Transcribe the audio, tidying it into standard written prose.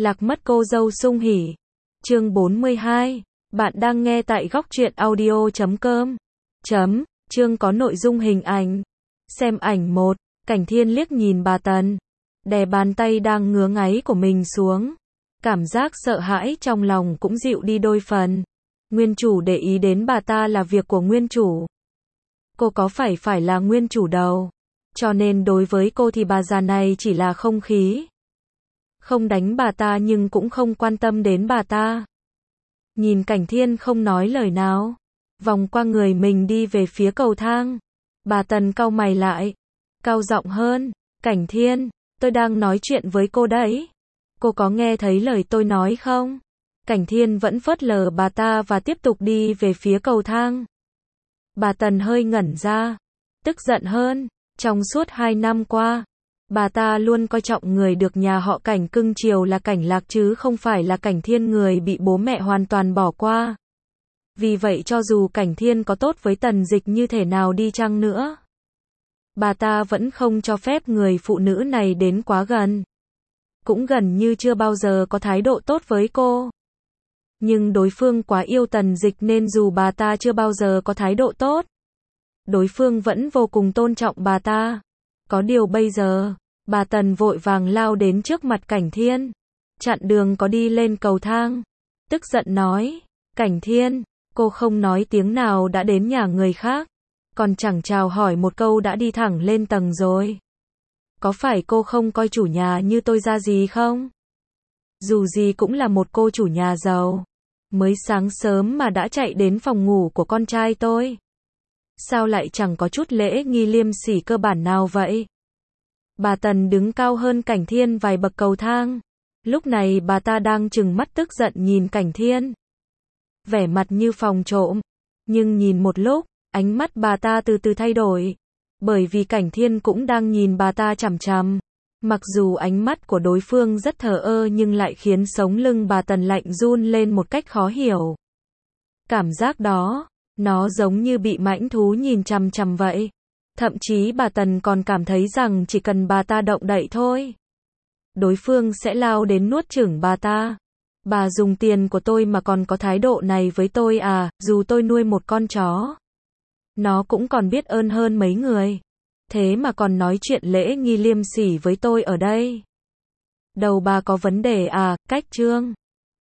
Lạc mất cô dâu sung hỉ. Chương 42. Bạn đang nghe tại góc truyện audio.com. Chương có nội dung hình ảnh. Xem ảnh 1. Cảnh Thiên liếc nhìn bà Tần, đè bàn tay đang ngứa ngáy của mình xuống. Cảm giác sợ hãi trong lòng cũng dịu đi đôi phần. Nguyên chủ để ý đến bà ta là việc của nguyên chủ. Cô có phải là nguyên chủ đâu. Cho nên đối với cô thì bà già này chỉ là không khí. Không đánh bà ta nhưng cũng không quan tâm đến bà ta. Nhìn Cảnh Thiên không nói lời nào, vòng qua người mình đi về phía cầu thang. Bà Tần cau mày lại, cau giọng hơn, Cảnh Thiên, tôi đang nói chuyện với cô đấy. Cô có nghe thấy lời tôi nói không? Cảnh Thiên vẫn phớt lờ bà ta và tiếp tục đi về phía cầu thang. Bà Tần hơi ngẩn ra, tức giận hơn. Trong suốt 2 năm qua, bà ta luôn coi trọng người được nhà họ Cảnh cưng chiều là Cảnh Lạc chứ không phải là Cảnh Thiên, người bị bố mẹ hoàn toàn bỏ qua. Vì vậy cho dù Cảnh Thiên có tốt với Tần Dịch như thế nào đi chăng nữa, bà ta vẫn không cho phép người phụ nữ này đến quá gần. Cũng gần như chưa bao giờ có thái độ tốt với cô. Nhưng đối phương quá yêu Tần Dịch nên dù bà ta chưa bao giờ có thái độ tốt, đối phương vẫn vô cùng tôn trọng bà ta. Có điều bây giờ, bà Tần vội vàng lao đến trước mặt Cảnh Thiên, chặn đường có đi lên cầu thang. Tức giận nói, Cảnh Thiên, cô không nói tiếng nào đã đến nhà người khác, còn chẳng chào hỏi một câu đã đi thẳng lên tầng rồi. Có phải cô không coi chủ nhà như tôi ra gì không? Dù gì cũng là một cô chủ nhà giàu. Mới sáng sớm mà đã chạy đến phòng ngủ của con trai tôi. Sao lại chẳng có chút lễ nghi liêm sỉ cơ bản nào vậy? Bà Tần đứng cao hơn Cảnh Thiên vài bậc cầu thang. Lúc này bà ta đang trừng mắt tức giận nhìn Cảnh Thiên. Vẻ mặt như phòng trộm. Nhưng nhìn một lúc, ánh mắt bà ta từ từ thay đổi. Bởi vì Cảnh Thiên cũng đang nhìn bà ta chằm chằm. Mặc dù ánh mắt của đối phương rất thờ ơ nhưng lại khiến sống lưng bà Tần lạnh run lên một cách khó hiểu. Cảm giác đó, nó giống như bị mãnh thú nhìn chằm chằm vậy. Thậm chí bà Tần còn cảm thấy rằng chỉ cần bà ta động đậy thôi, đối phương sẽ lao đến nuốt chửng bà ta. Bà dùng tiền của tôi mà còn có thái độ này với tôi à? Dù tôi nuôi một con chó, nó cũng còn biết ơn hơn mấy người. Thế mà còn nói chuyện lễ nghi liêm sỉ với tôi ở đây. Đầu bà có vấn đề à? Cách Trương.